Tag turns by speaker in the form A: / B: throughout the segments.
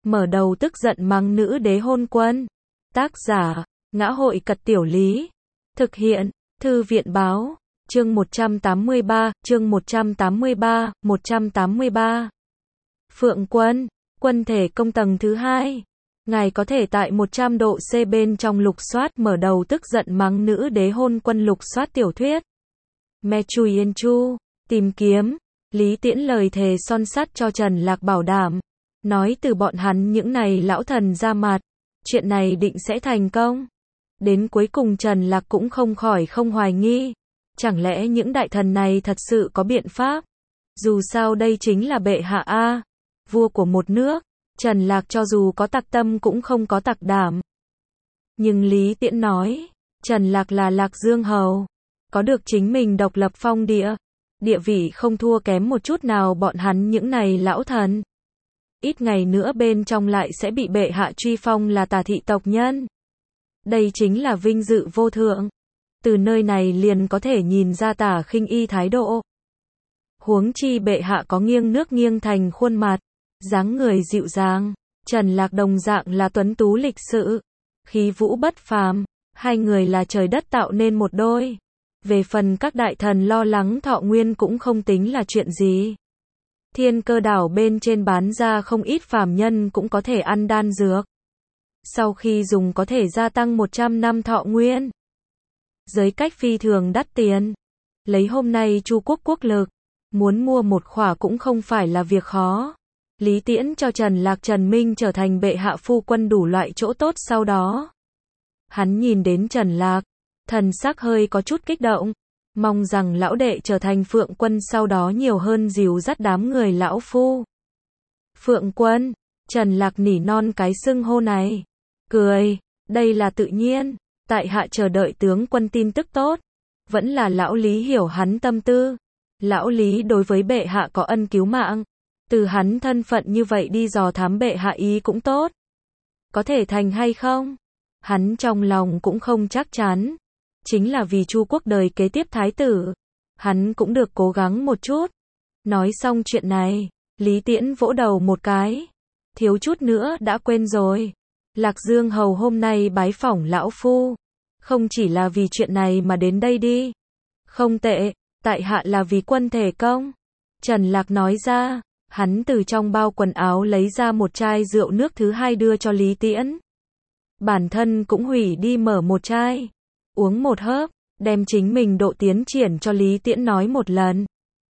A: mở đầu tức giận mắng nữ đế hôn quân. Tác giả, Ngã hội Cật Tiểu Lý. Thực hiện, Thư viện báo. Chương 183, chương 183. Phượng quân, quân thể công tầng thứ 2. Ngài có thể tại 100 độ C bên trong lục soát mở đầu tức giận mắng nữ đế hôn quân lục soát tiểu thuyết. Me Chui Yên Chu, tìm kiếm. Lý Tiễn lời thề son sắt cho Trần Lạc bảo đảm. Nói từ bọn hắn những này lão thần ra mặt. Chuyện này định sẽ thành công. Đến cuối cùng Trần Lạc cũng không khỏi không hoài nghi. Chẳng lẽ những đại thần này thật sự có biện pháp? Dù sao đây chính là bệ hạ A, vua của một nước. Trần Lạc cho dù có tặc tâm cũng không có tặc đảm. Nhưng Lý Tiễn nói, Trần Lạc là Lạc Dương Hầu, có được chính mình độc lập phong địa. Địa vị không thua kém một chút nào bọn hắn những này lão thần. Ít ngày nữa bên trong lại sẽ bị bệ hạ truy phong là Tả thị tộc nhân. Đây chính là vinh dự vô thượng. Từ nơi này liền có thể nhìn ra Tả Khinh Y thái độ. Huống chi bệ hạ có nghiêng nước nghiêng thành khuôn mặt, dáng người dịu dàng. Trần Lạc đồng dạng là tuấn tú lịch sự, khí vũ bất phàm, hai người là trời đất tạo nên một đôi. Về phần các đại thần lo lắng thọ nguyên cũng không tính là chuyện gì. Thiên Cơ đảo bên trên bán ra không ít phàm nhân cũng có thể ăn đan dược. Sau khi dùng có thể gia tăng 100 năm thọ nguyên. Giới cách phi thường đắt tiền. Lấy hôm nay Chu quốc quốc lực, muốn mua một khỏa cũng không phải là việc khó. Lý Tiễn cho Trần Lạc Trần Minh trở thành bệ hạ phu quân đủ loại chỗ tốt sau đó. Hắn nhìn đến Trần Lạc, thần sắc hơi có chút kích động, mong rằng lão đệ trở thành Phượng quân sau đó nhiều hơn dìu dắt đám người lão phu. Phượng quân, Trần Lạc nỉ non cái xưng hô này, cười, đây là tự nhiên, tại hạ chờ đợi tướng quân tin tức tốt, vẫn là lão Lý hiểu hắn tâm tư. Lão Lý đối với bệ hạ có ân cứu mạng, từ hắn thân phận như vậy đi dò thám bệ hạ ý cũng tốt. Có thể thành hay không? Hắn trong lòng cũng không chắc chắn. Chính là vì Chu quốc đời kế tiếp thái tử, hắn cũng được cố gắng một chút. Nói xong chuyện này, Lý Tiễn vỗ đầu một cái. Thiếu chút nữa đã quên rồi. Lạc Dương Hầu hôm nay bái phỏng lão phu, không chỉ là vì chuyện này mà đến đây đi. Không tệ, tại hạ là vì quân thể công. Trần Lạc nói ra, hắn từ trong bao quần áo lấy ra một chai rượu nước thứ hai đưa cho Lý Tiễn. Bản thân cũng hủy đi mở một chai. Uống một hớp, đem chính mình độ tiến triển cho Lý Tiễn nói một lần.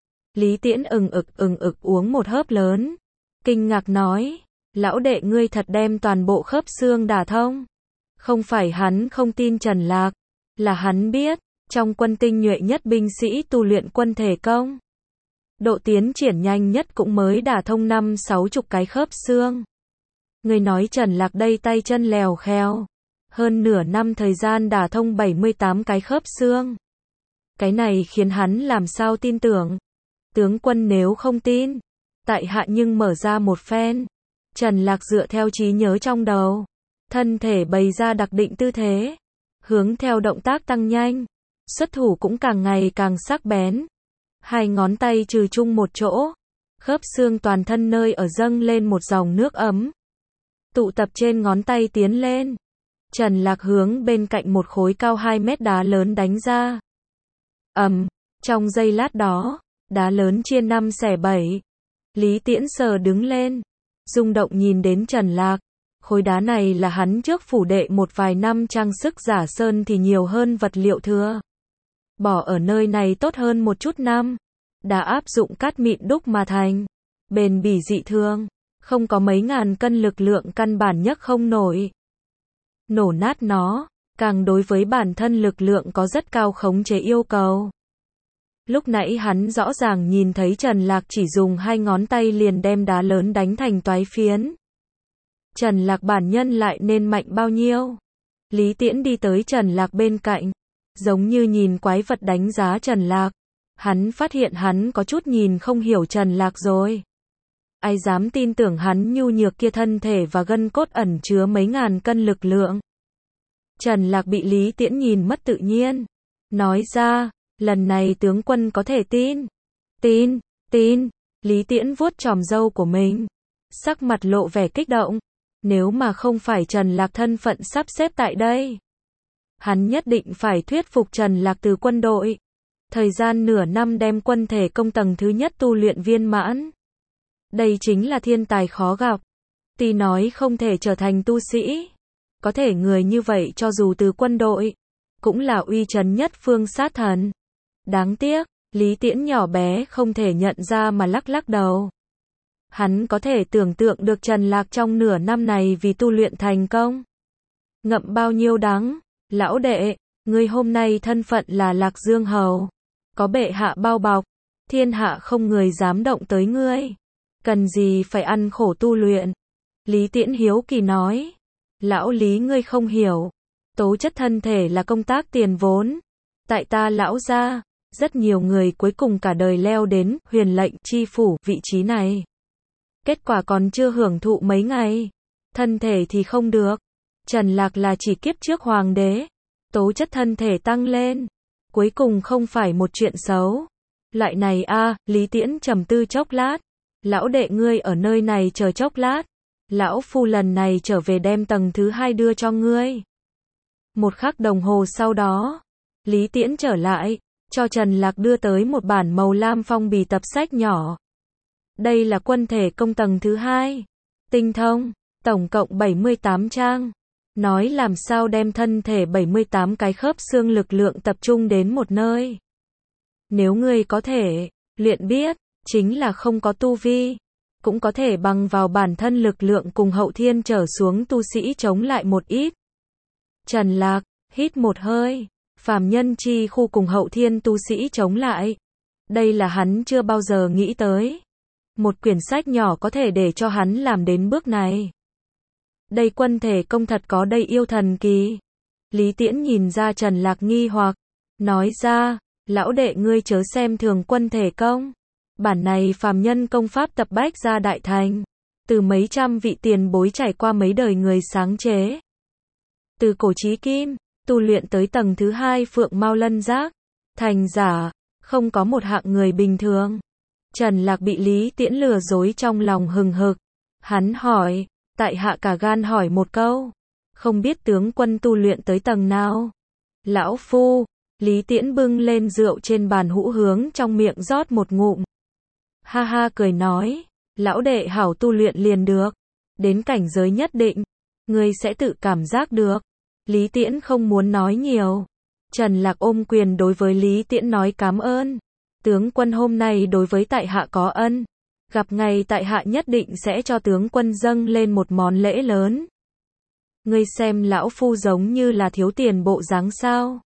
A: Lý Tiễn ừng ực uống một hớp lớn. Kinh ngạc nói, lão đệ ngươi thật đem toàn bộ khớp xương đả thông. Không phải hắn không tin Trần Lạc, là hắn biết, trong quân tinh nhuệ nhất binh sĩ tu luyện quân thể công. Độ tiến triển nhanh nhất cũng mới đả thông 50-60 cái khớp xương. Người nói Trần Lạc đây tay chân lèo khèo. Hơn nửa năm thời gian đả thông 78 cái khớp xương. Cái này khiến hắn làm sao tin tưởng. Tướng quân nếu không tin, tại hạ nhưng mở ra một phen. Trần Lạc dựa theo trí nhớ trong đầu, thân thể bày ra đặc định tư thế, hướng theo động tác tăng nhanh, xuất thủ cũng càng ngày càng sắc bén. Hai ngón tay trừ chung một chỗ, khớp xương toàn thân nơi ở dâng lên một dòng nước ấm, tụ tập trên ngón tay tiến lên. Trần Lạc hướng bên cạnh một khối cao 2 mét đá lớn đánh ra. Trong giây lát đó, đá lớn chia 5 xẻ 7. Lý Tiễn sờ đứng lên, rung động nhìn đến Trần Lạc. Khối đá này là hắn trước phủ đệ một vài năm trang sức giả sơn thì nhiều hơn vật liệu thừa. Bỏ ở nơi này tốt hơn một chút năm. Đã áp dụng cát mịn đúc mà thành. Bền bỉ dị thường, không có mấy ngàn cân lực lượng căn bản nhấc không nổi. Nổ nát nó, càng đối với bản thân lực lượng có rất cao khống chế yêu cầu. Lúc nãy hắn rõ ràng nhìn thấy Trần Lạc chỉ dùng 2 ngón tay liền đem đá lớn đánh thành toái phiến. Trần Lạc bản nhân lại nên mạnh bao nhiêu? Lý Tiễn đi tới Trần Lạc bên cạnh, giống như nhìn quái vật đánh giá Trần Lạc. Hắn phát hiện hắn có chút nhìn không hiểu Trần Lạc rồi. Ai dám tin tưởng hắn nhu nhược kia thân thể và gân cốt ẩn chứa mấy ngàn cân lực lượng. Trần Lạc bị Lý Tiễn nhìn mất tự nhiên. Nói ra, lần này tướng quân có thể tin. Tin. Lý Tiễn vuốt chòm râu của mình. sắc mặt lộ vẻ kích động. Nếu mà không phải Trần Lạc thân phận sắp xếp tại đây, hắn nhất định phải thuyết phục Trần Lạc từ quân đội. Thời gian nửa năm đem quân thể công tầng thứ nhất tu luyện viên mãn. Đây chính là thiên tài khó gặp. Tuy nói không thể trở thành tu sĩ, có thể người như vậy cho dù từ quân đội, cũng là uy chấn nhất phương sát thần. Đáng tiếc, Lý Tiễn nhỏ bé không thể nhận ra mà lắc lắc đầu. Hắn có thể tưởng tượng được Trần Lạc trong nửa năm này vì tu luyện thành công, ngậm bao nhiêu đắng. Lão đệ, ngươi hôm nay thân phận là Lạc Dương Hầu, có bệ hạ bao bọc, thiên hạ không người dám động tới ngươi, cần gì phải ăn khổ tu luyện. Lý Tiễn hiếu kỳ nói, lão Lý ngươi không hiểu, tố chất thân thể là công tác tiền vốn. Tại ta lão gia, rất nhiều người cuối cùng cả đời leo đến huyền lệnh chi phủ vị trí này. Kết quả còn chưa hưởng thụ mấy ngày, thân thể thì không được. Trần Lạc là chỉ kiếp trước hoàng đế, tố chất thân thể tăng lên, cuối cùng không phải một chuyện xấu. Loại này Lý Tiễn trầm tư chốc lát, lão đệ ngươi ở nơi này chờ chốc lát, lão phu lần này trở về đem tầng thứ 2 đưa cho ngươi. Một khắc đồng hồ sau đó, Lý Tiễn trở lại, cho Trần Lạc đưa tới một bản màu lam phong bì tập sách nhỏ. Đây là quân thể công tầng thứ 2, tinh thông, tổng cộng 78 trang. Nói làm sao đem thân thể 78 cái khớp xương lực lượng tập trung đến một nơi. Nếu ngươi có thể luyện biết, chính là không có tu vi, cũng có thể bằng vào bản thân lực lượng cùng hậu thiên trở xuống tu sĩ chống lại một ít. Trần Lạc hít một hơi, phàm nhân chi khu cùng hậu thiên tu sĩ chống lại. Đây là hắn chưa bao giờ nghĩ tới. Một quyển sách nhỏ có thể để cho hắn làm đến bước này. Đây quân thể công thật có đây yêu thần kỳ. Lý Tiễn nhìn ra Trần Lạc nghi hoặc, nói ra, lão đệ ngươi chớ xem thường quân thể công. Bản này phàm nhân công pháp tập bách ra đại thành, từ mấy trăm vị tiền bối trải qua mấy đời người sáng chế. Từ cổ chí kim, tu luyện tới tầng thứ 2 Phượng Mao Lân Giác, thành giả, không có một hạng người bình thường. Trần Lạc bị Lý Tiễn lừa dối trong lòng hừng hực. Hắn hỏi, tại hạ cả gan hỏi một câu, không biết tướng quân tu luyện tới tầng nào? Lão phu, Lý Tiễn bưng lên rượu trên bàn hũ hướng trong miệng rót một ngụm. Ha ha cười nói, lão đệ hảo tu luyện liền được, đến cảnh giới nhất định, ngươi sẽ tự cảm giác được. Lý Tiễn không muốn nói nhiều. Trần Lạc ôm quyền đối với Lý Tiễn nói cảm ơn. Tướng quân hôm nay đối với tại hạ có ân, gặp ngày tại hạ nhất định sẽ cho tướng quân dâng lên một món lễ lớn. Ngươi xem lão phu giống như là thiếu tiền bộ dáng sao?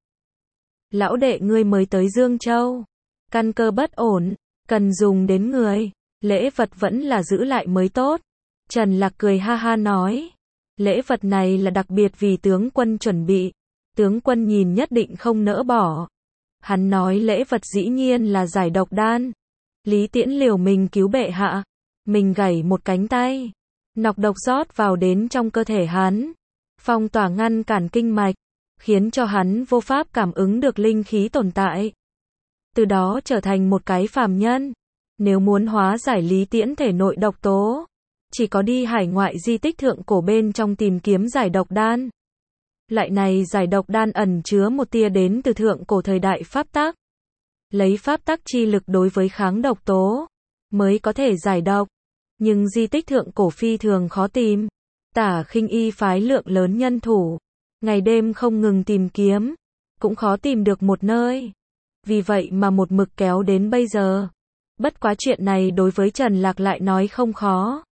A: Lão đệ ngươi mới tới Dương Châu, căn cơ bất ổn, cần dùng đến người, lễ vật vẫn là giữ lại mới tốt. Trần Lạc cười ha ha nói, lễ vật này là đặc biệt vì tướng quân chuẩn bị, tướng quân nhìn nhất định không nỡ bỏ. Hắn nói lễ vật dĩ nhiên là giải độc đan. Lý Tiễn liều mình cứu bệ hạ, mình gãy một cánh tay, nọc độc rót vào đến trong cơ thể hắn, phong tỏa ngăn cản kinh mạch, khiến cho hắn vô pháp cảm ứng được linh khí tồn tại. Từ đó trở thành một cái phàm nhân. Nếu muốn hóa giải Lý Tiễn thể nội độc tố, chỉ có đi hải ngoại di tích thượng cổ bên trong tìm kiếm giải độc đan. Lại này giải độc đan ẩn chứa một tia đến từ thượng cổ thời đại pháp tắc. Lấy pháp tắc chi lực đối với kháng độc tố, mới có thể giải độc. Nhưng di tích thượng cổ phi thường khó tìm. Tả Khinh Y phái lượng lớn nhân thủ, ngày đêm không ngừng tìm kiếm, cũng khó tìm được một nơi. Vì vậy mà một mực kéo đến bây giờ. Bất quá chuyện này đối với Trần Lạc lại nói không khó.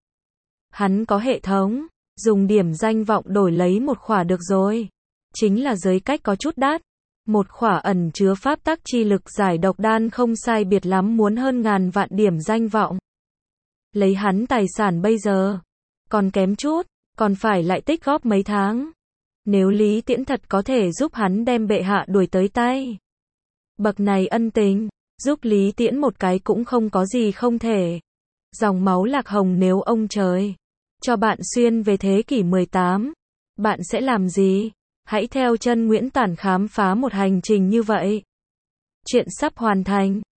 A: Hắn có hệ thống, dùng điểm danh vọng đổi lấy một khỏa được rồi. Chính là giới cách có chút đắt. Một khỏa ẩn chứa pháp tắc chi lực giải độc đan không sai biệt lắm muốn hơn ngàn vạn điểm danh vọng. Lấy hắn tài sản bây giờ, còn kém chút, còn phải lại tích góp mấy tháng. Nếu Lý Tiễn thật có thể giúp hắn đem bệ hạ đuổi tới tay, bậc này ân tình, giúp Lý Tiễn một cái cũng không có gì không thể. Dòng máu Lạc Hồng nếu ông trời cho bạn xuyên về thế kỷ 18, bạn sẽ làm gì? Hãy theo chân Nguyễn Tản khám phá một hành trình như vậy. Chuyện sắp hoàn thành.